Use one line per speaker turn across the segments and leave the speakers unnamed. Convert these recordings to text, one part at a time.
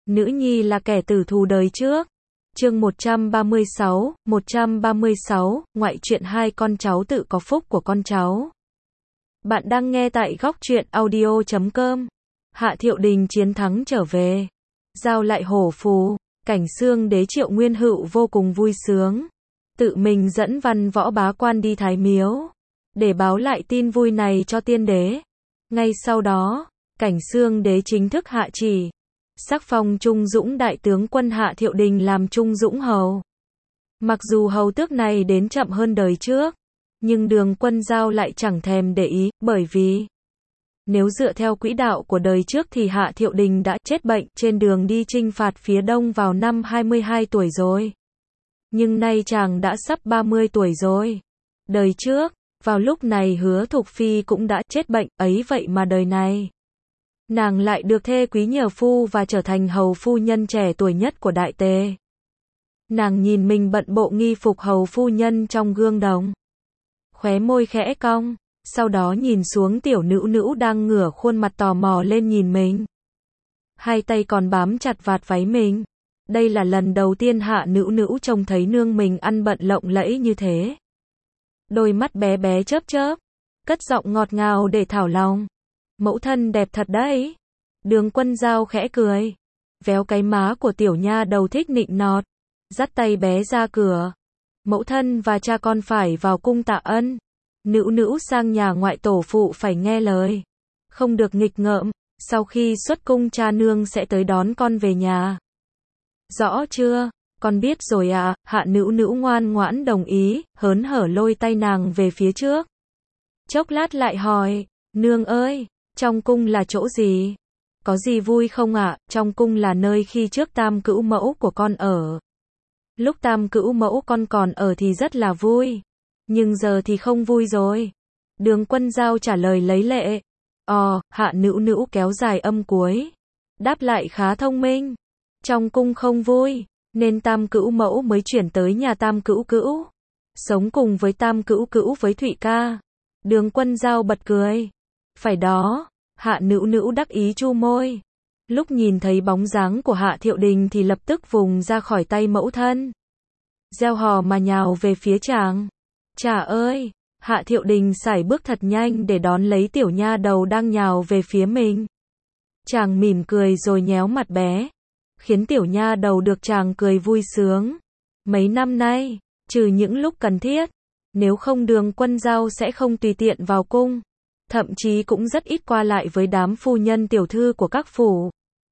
Nữ nhi là kẻ tử thù đời trước. Chương 136, ngoại truyện hai con cháu tự có phúc của con cháu. Bạn đang nghe tại góc truyện audio.com. Hạ Thiệu Đình chiến thắng trở về, giao lại hổ phù, Cảnh Xương Đế Triệu Nguyên Hựu vô cùng vui sướng, tự mình dẫn văn võ bá quan đi Thái Miếu, để báo lại tin vui này cho tiên đế. Ngay sau đó, Cảnh Xương Đế chính thức hạ chỉ, sắc phong Trung Dũng đại tướng quân Hạ Thiệu Đình làm Trung Dũng hầu. Mặc dù hầu tước này đến chậm hơn đời trước, nhưng Đường Quân Giao lại chẳng thèm để ý, bởi vì nếu dựa theo quỹ đạo của đời trước thì Hạ Thiệu Đình đã chết bệnh trên đường đi chinh phạt phía Đông vào năm 22 tuổi rồi. Nhưng nay chàng đã sắp 30 tuổi rồi. Đời trước, vào lúc này Hứa Thục Phi cũng đã chết bệnh, ấy vậy mà đời này nàng lại được thê quý nhờ phu và trở thành hầu phu nhân trẻ tuổi nhất của Đại Tề. Nàng nhìn mình bận bộ nghi phục hầu phu nhân trong gương đồng, khóe môi khẽ cong, sau đó nhìn xuống tiểu nữ nữ đang ngửa khuôn mặt tò mò lên nhìn mình. Hai tay còn bám chặt vạt váy mình. Đây là lần đầu tiên Hạ nữ nữ trông thấy nương mình ăn bận lộng lẫy như thế. Đôi mắt bé bé chớp chớp, cất giọng ngọt ngào để thảo lòng. Mẫu thân đẹp thật đấy. Đường Quân Giao khẽ cười, véo cái má của tiểu nha đầu thích nịnh nọt, dắt tay bé ra cửa. Mẫu thân và cha con phải vào cung tạ ân. Nữ nữ sang nhà ngoại tổ phụ phải nghe lời, không được nghịch ngợm. Sau khi xuất cung cha nương sẽ tới đón con về nhà. Rõ chưa? Con biết rồi ạ. Hạ nữ nữ ngoan ngoãn đồng ý, hớn hở lôi tay nàng về phía trước. Chốc lát lại hỏi, nương ơi, trong cung là chỗ gì? Có gì vui không ạ? Trong cung là nơi khi trước tam cữu mẫu của con ở. Lúc tam cữu mẫu con còn ở thì rất là vui, nhưng giờ thì không vui rồi. Đường Quân Giao trả lời lấy lệ. Hạ nữ nữ kéo dài âm cuối, đáp lại khá thông minh. Trong cung không vui, nên tam cữu mẫu mới chuyển tới nhà tam cữu cữu, sống cùng với tam cữu cữu với Thụy ca. Đường Quân Giao bật cười. Phải đó. Hạ nữ nữ đắc ý chu môi. Lúc nhìn thấy bóng dáng của Hạ Thiệu Đình thì lập tức vùng ra khỏi tay mẫu thân, reo hò mà nhào về phía chàng. Chà ơi! Hạ Thiệu Đình sải bước thật nhanh để đón lấy tiểu nha đầu đang nhào về phía mình. Chàng mỉm cười rồi nhéo mặt bé, khiến tiểu nha đầu được chàng cười vui sướng. Mấy năm nay, trừ những lúc cần thiết, nếu không Đường Quân Giao sẽ không tùy tiện vào cung, thậm chí cũng rất ít qua lại với đám phu nhân tiểu thư của các phủ.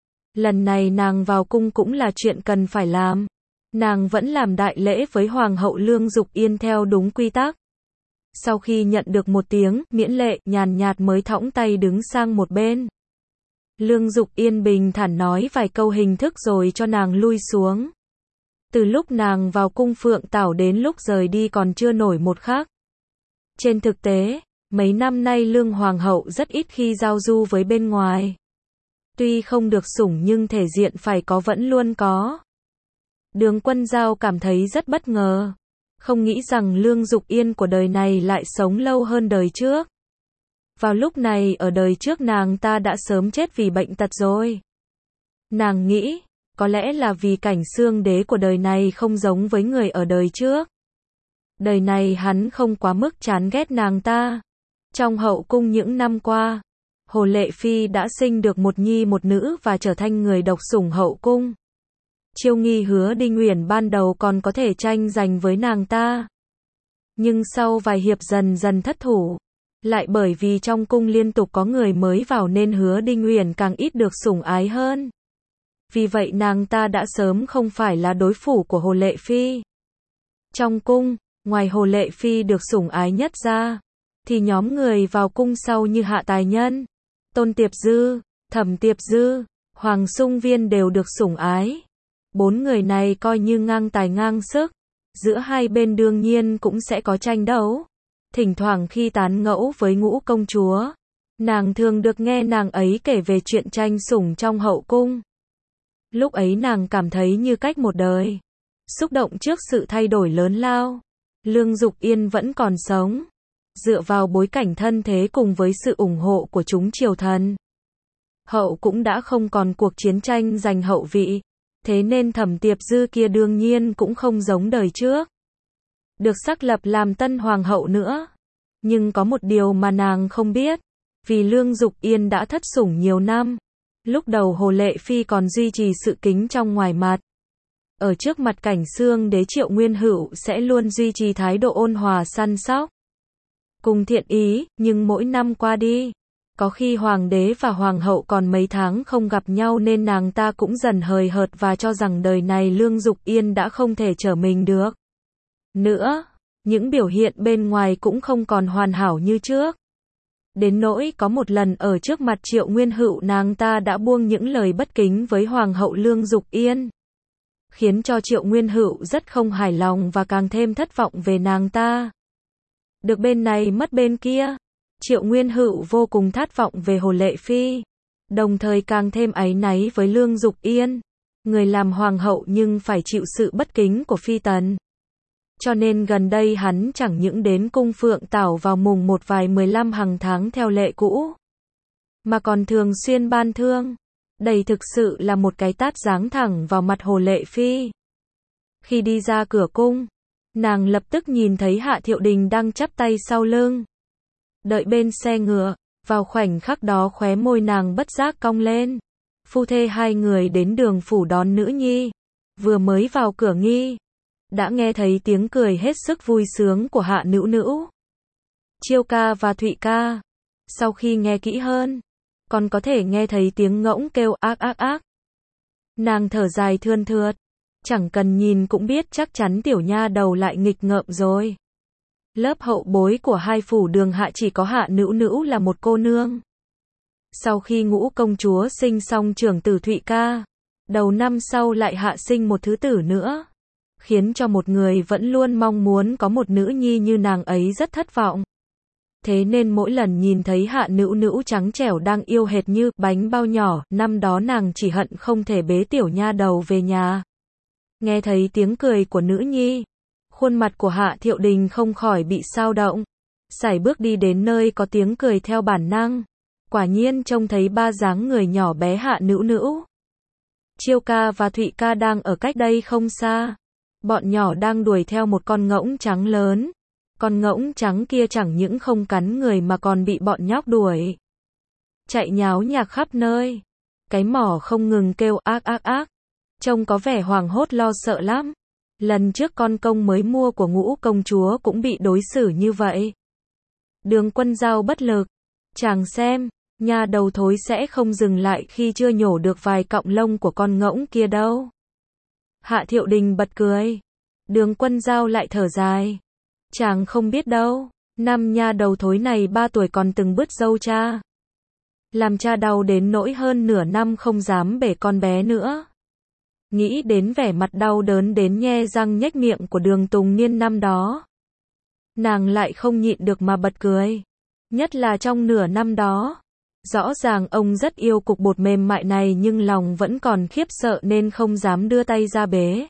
Lần này nàng vào cung cũng là chuyện cần phải làm. Nàng vẫn làm đại lễ với Hoàng hậu Lương Dục Yên theo đúng quy tắc. Sau khi nhận được một tiếng miễn lệ nhàn nhạt mới thõng tay đứng sang một bên. Lương Dục Yên bình thản nói vài câu hình thức rồi cho nàng lui xuống. Từ lúc nàng vào cung Phượng Tảo đến lúc rời đi còn chưa nổi một khắc. Trên thực tế, mấy năm nay Lương Hoàng hậu rất ít khi giao du với bên ngoài. Tuy không được sủng nhưng thể diện phải có vẫn luôn có. Đường Quân Giao cảm thấy rất bất ngờ, không nghĩ rằng Lương Dục Yên của đời này lại sống lâu hơn đời trước. Vào lúc này ở đời trước nàng ta đã sớm chết vì bệnh tật rồi. Nàng nghĩ, có lẽ là vì Cảnh Xương Đế của đời này không giống với người ở đời trước. Đời này hắn không quá mức chán ghét nàng ta. Trong hậu cung những năm qua, Hồ Lệ Phi đã sinh được một nhi một nữ và trở thành người độc sủng hậu cung. Chiêu Nghi Hứa Đinh Uyển ban đầu còn có thể tranh giành với nàng ta, nhưng sau vài hiệp dần dần thất thủ. Lại bởi vì trong cung liên tục có người mới vào nên Hứa Đinh Uyển càng ít được sủng ái hơn. Vì vậy nàng ta đã sớm không phải là đối thủ của Hồ Lệ Phi. Trong cung, ngoài Hồ Lệ Phi được sủng ái nhất ra, thì nhóm người vào cung sau như Hạ Tài Nhân, Tôn Tiệp Dư, Thẩm Tiệp Dư, Hoàng Sung Viên đều được sủng ái. Bốn người này coi như ngang tài ngang sức, giữa hai bên đương nhiên cũng sẽ có tranh đấu. Thỉnh thoảng khi tán ngẫu với Ngũ công chúa, nàng thường được nghe nàng ấy kể về chuyện tranh sủng trong hậu cung. Lúc ấy nàng cảm thấy như cách một đời, xúc động trước sự thay đổi lớn lao. Lương Dục Yên vẫn còn sống, dựa vào bối cảnh thân thế cùng với sự ủng hộ của chúng triều thần, hậu cũng đã không còn cuộc chiến tranh giành hậu vị, thế nên Thẩm Tiệp Dư kia đương nhiên cũng không giống đời trước, được xác lập làm tân hoàng hậu nữa. Nhưng có một điều mà nàng không biết, vì Lương Dục Yên đã thất sủng nhiều năm, lúc đầu Hồ Lệ Phi còn duy trì sự kính trong ngoài mặt. Ở trước mặt Cảnh Xương Đế Triệu Nguyên Hữu sẽ luôn duy trì thái độ ôn hòa săn sóc, cùng thiện ý, nhưng mỗi năm qua đi, có khi hoàng đế và hoàng hậu còn mấy tháng không gặp nhau nên nàng ta cũng dần hời hợt và cho rằng đời này Lương Dục Yên đã không thể trở mình được nữa, những biểu hiện bên ngoài cũng không còn hoàn hảo như trước. Đến nỗi có một lần ở trước mặt Triệu Nguyên Hữu nàng ta đã buông những lời bất kính với hoàng hậu Lương Dục Yên, khiến cho Triệu Nguyên Hữu rất không hài lòng và càng thêm thất vọng về nàng ta. Được bên này mất bên kia, Triệu Nguyên Hữu vô cùng thất vọng về Hồ Lệ Phi, đồng thời càng thêm áy náy với Lương Dục Yên, người làm hoàng hậu nhưng phải chịu sự bất kính của phi tần. Cho nên gần đây hắn chẳng những đến cung Phượng Tảo vào mùng 1 vài 15 hàng tháng theo lệ cũ, mà còn thường xuyên ban thương. Đây thực sự là một cái tát giáng thẳng vào mặt Hồ Lệ Phi. Khi đi ra cửa cung, nàng lập tức nhìn thấy Hạ Thiệu Đình đang chắp tay sau lưng, đợi bên xe ngựa. Vào khoảnh khắc đó khóe môi nàng bất giác cong lên. Phu thê hai người đến đường phủ đón nữ nhi, vừa mới vào cửa nghi, đã nghe thấy tiếng cười hết sức vui sướng của Hạ Nữu Nữu, Chiêu ca và Thụy ca. Sau khi nghe kỹ hơn, còn có thể nghe thấy tiếng ngỗng kêu ác ác ác. Nàng thở dài thườn thượt, chẳng cần nhìn cũng biết chắc chắn tiểu nha đầu lại nghịch ngợm rồi. Lớp hậu bối của hai phủ Đường Hạ chỉ có Hạ Nữu Nữu là một cô nương. Sau khi Ngũ công chúa sinh xong trưởng tử Thụy ca, đầu năm sau lại hạ sinh một thứ tử nữa, khiến cho một người vẫn luôn mong muốn có một nữ nhi như nàng ấy rất thất vọng. Thế nên mỗi lần nhìn thấy Hạ Nữu Nữu trắng trẻo đang yêu hệt như bánh bao nhỏ, năm đó nàng chỉ hận không thể bế tiểu nha đầu về nhà. Nghe thấy tiếng cười của nữ nhi, khuôn mặt của Hạ Thiệu Đình không khỏi bị xao động, sải bước đi đến nơi có tiếng cười theo bản năng. Quả nhiên trông thấy ba dáng người nhỏ bé Hạ Nữu Nữu, Chiêu ca và Thụy ca đang ở cách đây không xa. Bọn nhỏ đang đuổi theo một con ngỗng trắng lớn. Con ngỗng trắng kia chẳng những không cắn người mà còn bị bọn nhóc đuổi, chạy nháo nhác khắp nơi. Cái mỏ không ngừng kêu ác ác ác, trông có vẻ hoảng hốt lo sợ lắm. Lần trước con công mới mua của Ngũ công chúa cũng bị đối xử như vậy. Đường Quân Giao bất lực, chàng xem, nha đầu thối sẽ không dừng lại khi chưa nhổ được vài cọng lông của con ngỗng kia đâu. Hạ Thiệu Đình bật cười. Đường Quân Giao lại thở dài. Chàng không biết đâu, năm nha đầu thối này 3 tuổi còn từng bứt râu cha, làm cha đau đến nỗi hơn nửa năm không dám bể con bé nữa. Nghĩ đến vẻ mặt đau đớn đến nhe răng nhếch miệng của Đường Tùng Niên năm đó, nàng lại không nhịn được mà bật cười. Nhất là trong nửa năm đó, rõ ràng ông rất yêu cục bột mềm mại này nhưng lòng vẫn còn khiếp sợ nên không dám đưa tay ra bế.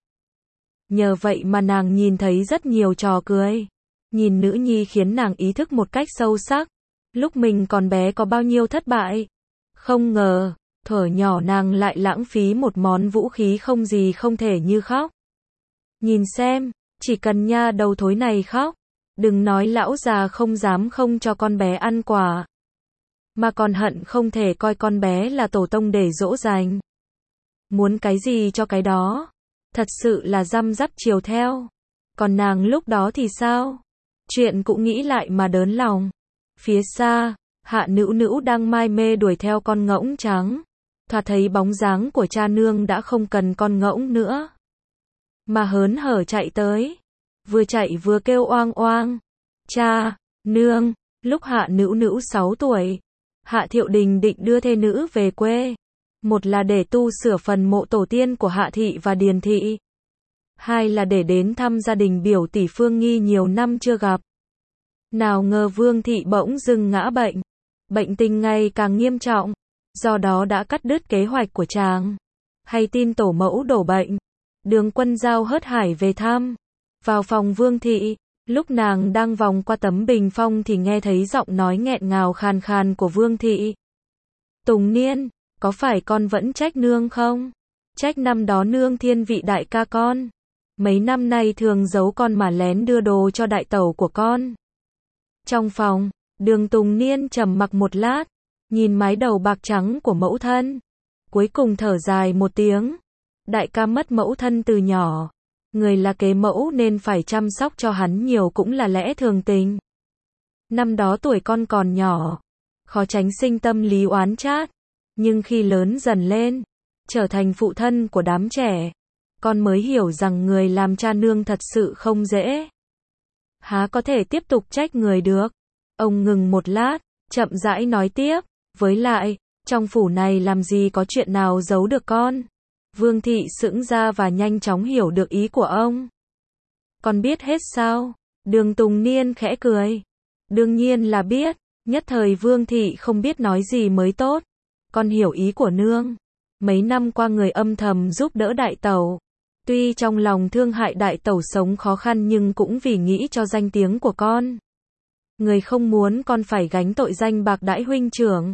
Nhờ vậy mà nàng nhìn thấy rất nhiều trò cười. Nhìn nữ nhi khiến nàng ý thức một cách sâu sắc, lúc mình còn bé có bao nhiêu thất bại. Không ngờ, thuở nhỏ nàng lại lãng phí một món vũ khí không gì không thể như khóc. Nhìn xem, chỉ cần nha đầu thối này khóc, đừng nói lão già không dám không cho con bé ăn quà, mà còn hận không thể coi con bé là tổ tông để dỗ dành. Muốn cái gì cho cái đó, thật sự là răm rắp chiều theo. Còn nàng lúc đó thì sao? Chuyện cũng nghĩ lại mà đớn lòng. Phía xa, Hạ Nữu Nữu đang mai mê đuổi theo con ngỗng trắng. Thoạt thấy bóng dáng của cha nương đã không cần con ngỗng nữa, mà hớn hở chạy tới, vừa chạy vừa kêu oang oang. Cha, nương. Lúc Hạ Nữu Nữu 6 tuổi, Hạ Thiệu Đình định đưa thê nữ về quê. Một là để tu sửa phần mộ tổ tiên của Hạ Thị và Điền Thị. Hai là để đến thăm gia đình biểu tỷ Phương Nghi nhiều năm chưa gặp. Nào ngờ Vương Thị bỗng dưng ngã bệnh. Bệnh tình ngày càng nghiêm trọng, do đó đã cắt đứt kế hoạch của chàng. Hay tin tổ mẫu đổ bệnh, Đường Quân Giao hớt hải về thăm. Vào phòng Vương Thị, lúc nàng đang vòng qua tấm bình phong thì nghe thấy giọng nói nghẹn ngào khàn khàn của Vương Thị. Tùng Niên, có phải con vẫn trách nương không? Trách năm đó nương thiên vị đại ca con. Mấy năm nay thường giấu con mà lén đưa đồ cho đại tẩu của con. Trong phòng, Đường Tùng Niên trầm mặc một lát, nhìn mái đầu bạc trắng của mẫu thân. Cuối cùng thở dài một tiếng. Đại ca mất mẫu thân từ nhỏ. Người là kế mẫu nên phải chăm sóc cho hắn nhiều cũng là lẽ thường tình. Năm đó tuổi con còn nhỏ, khó tránh sinh tâm lý oán trách. Nhưng khi lớn dần lên, trở thành phụ thân của đám trẻ, con mới hiểu rằng người làm cha nương thật sự không dễ. Há có thể tiếp tục trách người được. Ông ngừng một lát, chậm rãi nói tiếp, với lại, trong phủ này làm gì có chuyện nào giấu được con. Vương Thị sững ra và nhanh chóng hiểu được ý của ông. Con biết hết sao? Đường Tùng Niên khẽ cười. Đương nhiên là biết. Nhất thời Vương Thị không biết nói gì mới tốt. Con hiểu ý của nương. Mấy năm qua người âm thầm giúp đỡ đại tẩu. Tuy trong lòng thương hại đại tẩu sống khó khăn nhưng cũng vì nghĩ cho danh tiếng của con. Người không muốn con phải gánh tội danh bạc đãi huynh trưởng.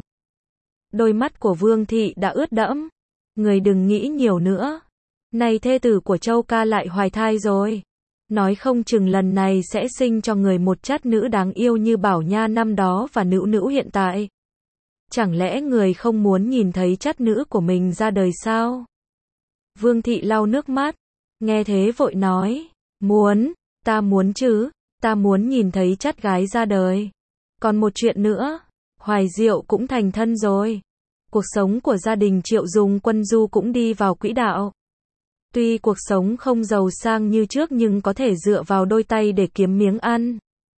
Đôi mắt của Vương Thị đã ướt đẫm. Người đừng nghĩ nhiều nữa. Này thê tử của Châu ca lại hoài thai rồi. Nói không chừng lần này sẽ sinh cho người một chất nữ đáng yêu như Bảo Nha năm đó và Nữu Nữu hiện tại. Chẳng lẽ người không muốn nhìn thấy chất nữ của mình ra đời sao? Vương Thị lau nước mắt. Nghe thế vội nói. Muốn, ta muốn chứ. Ta muốn nhìn thấy chất gái ra đời. Còn một chuyện nữa. Hoài Diệu cũng thành thân rồi. Cuộc sống của gia đình Triệu Dùng Quân Du cũng đi vào quỹ đạo. Tuy cuộc sống không giàu sang như trước nhưng có thể dựa vào đôi tay để kiếm miếng ăn.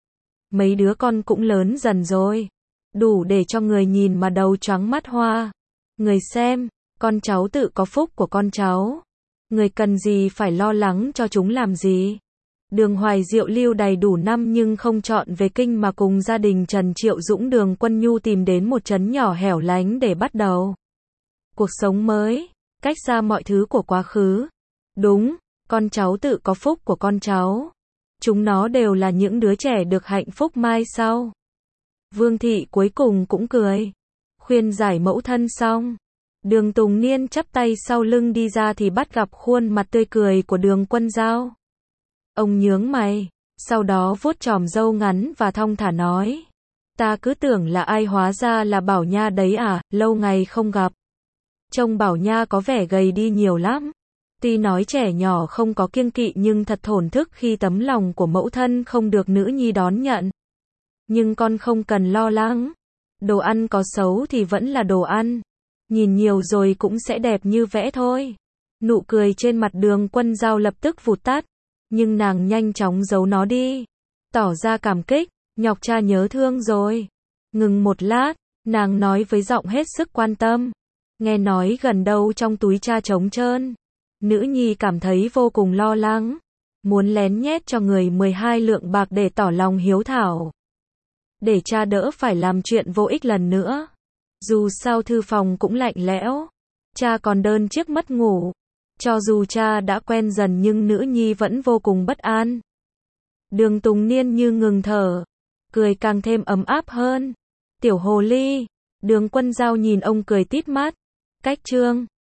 Mấy đứa con cũng lớn dần rồi. Đủ để cho người nhìn mà đầu choáng mắt hoa. Người xem, con cháu tự có phúc của con cháu. Người cần gì phải lo lắng cho chúng làm gì. Đường Hoài Diệu lưu đầy đủ năm nhưng không chọn về kinh mà cùng gia đình Trần Triệu Dũng Đường Quân Nhu tìm đến một trấn nhỏ hẻo lánh để bắt đầu cuộc sống mới, cách xa mọi thứ của quá khứ. Đúng, con cháu tự có phúc của con cháu. Chúng nó đều là những đứa trẻ được hạnh phúc mai sau. Vương Thị cuối cùng cũng cười. Khuyên giải mẫu thân xong. Đường Tùng Niên chắp tay sau lưng đi ra thì bắt gặp khuôn mặt tươi cười của Đường Quân Giao. Ông nhướng mày, sau đó vuốt chòm râu ngắn và thong thả nói. Ta cứ tưởng là ai hóa ra là Bảo Nha đấy à, lâu ngày không gặp. Trông Bảo Nha có vẻ gầy đi nhiều lắm. Tuy nói trẻ nhỏ không có kiêng kỵ nhưng thật thổn thức khi tấm lòng của mẫu thân không được nữ nhi đón nhận. Nhưng con không cần lo lắng. Đồ ăn có xấu thì vẫn là đồ ăn. Nhìn nhiều rồi cũng sẽ đẹp như vẽ thôi. Nụ cười trên mặt Đường Quân Giao lập tức vụt tắt. Nhưng nàng nhanh chóng giấu nó đi. Tỏ ra cảm kích, nhọc cha nhớ thương rồi. Ngừng một lát, nàng nói với giọng hết sức quan tâm. Nghe nói gần đâu trong túi cha trống trơn. Nữ nhi cảm thấy vô cùng lo lắng. Muốn lén nhét cho người 12 lượng bạc để tỏ lòng hiếu thảo. Để cha đỡ phải làm chuyện vô ích lần nữa. Dù sao thư phòng cũng lạnh lẽo. Cha còn đơn chiếc mất ngủ. Cho dù cha đã quen dần nhưng nữ nhi vẫn vô cùng bất an. Đường Tùng Niên như ngừng thở. Cười càng thêm ấm áp hơn. Tiểu hồ ly. Đường Quân Giao nhìn ông cười tít mắt. Cách chương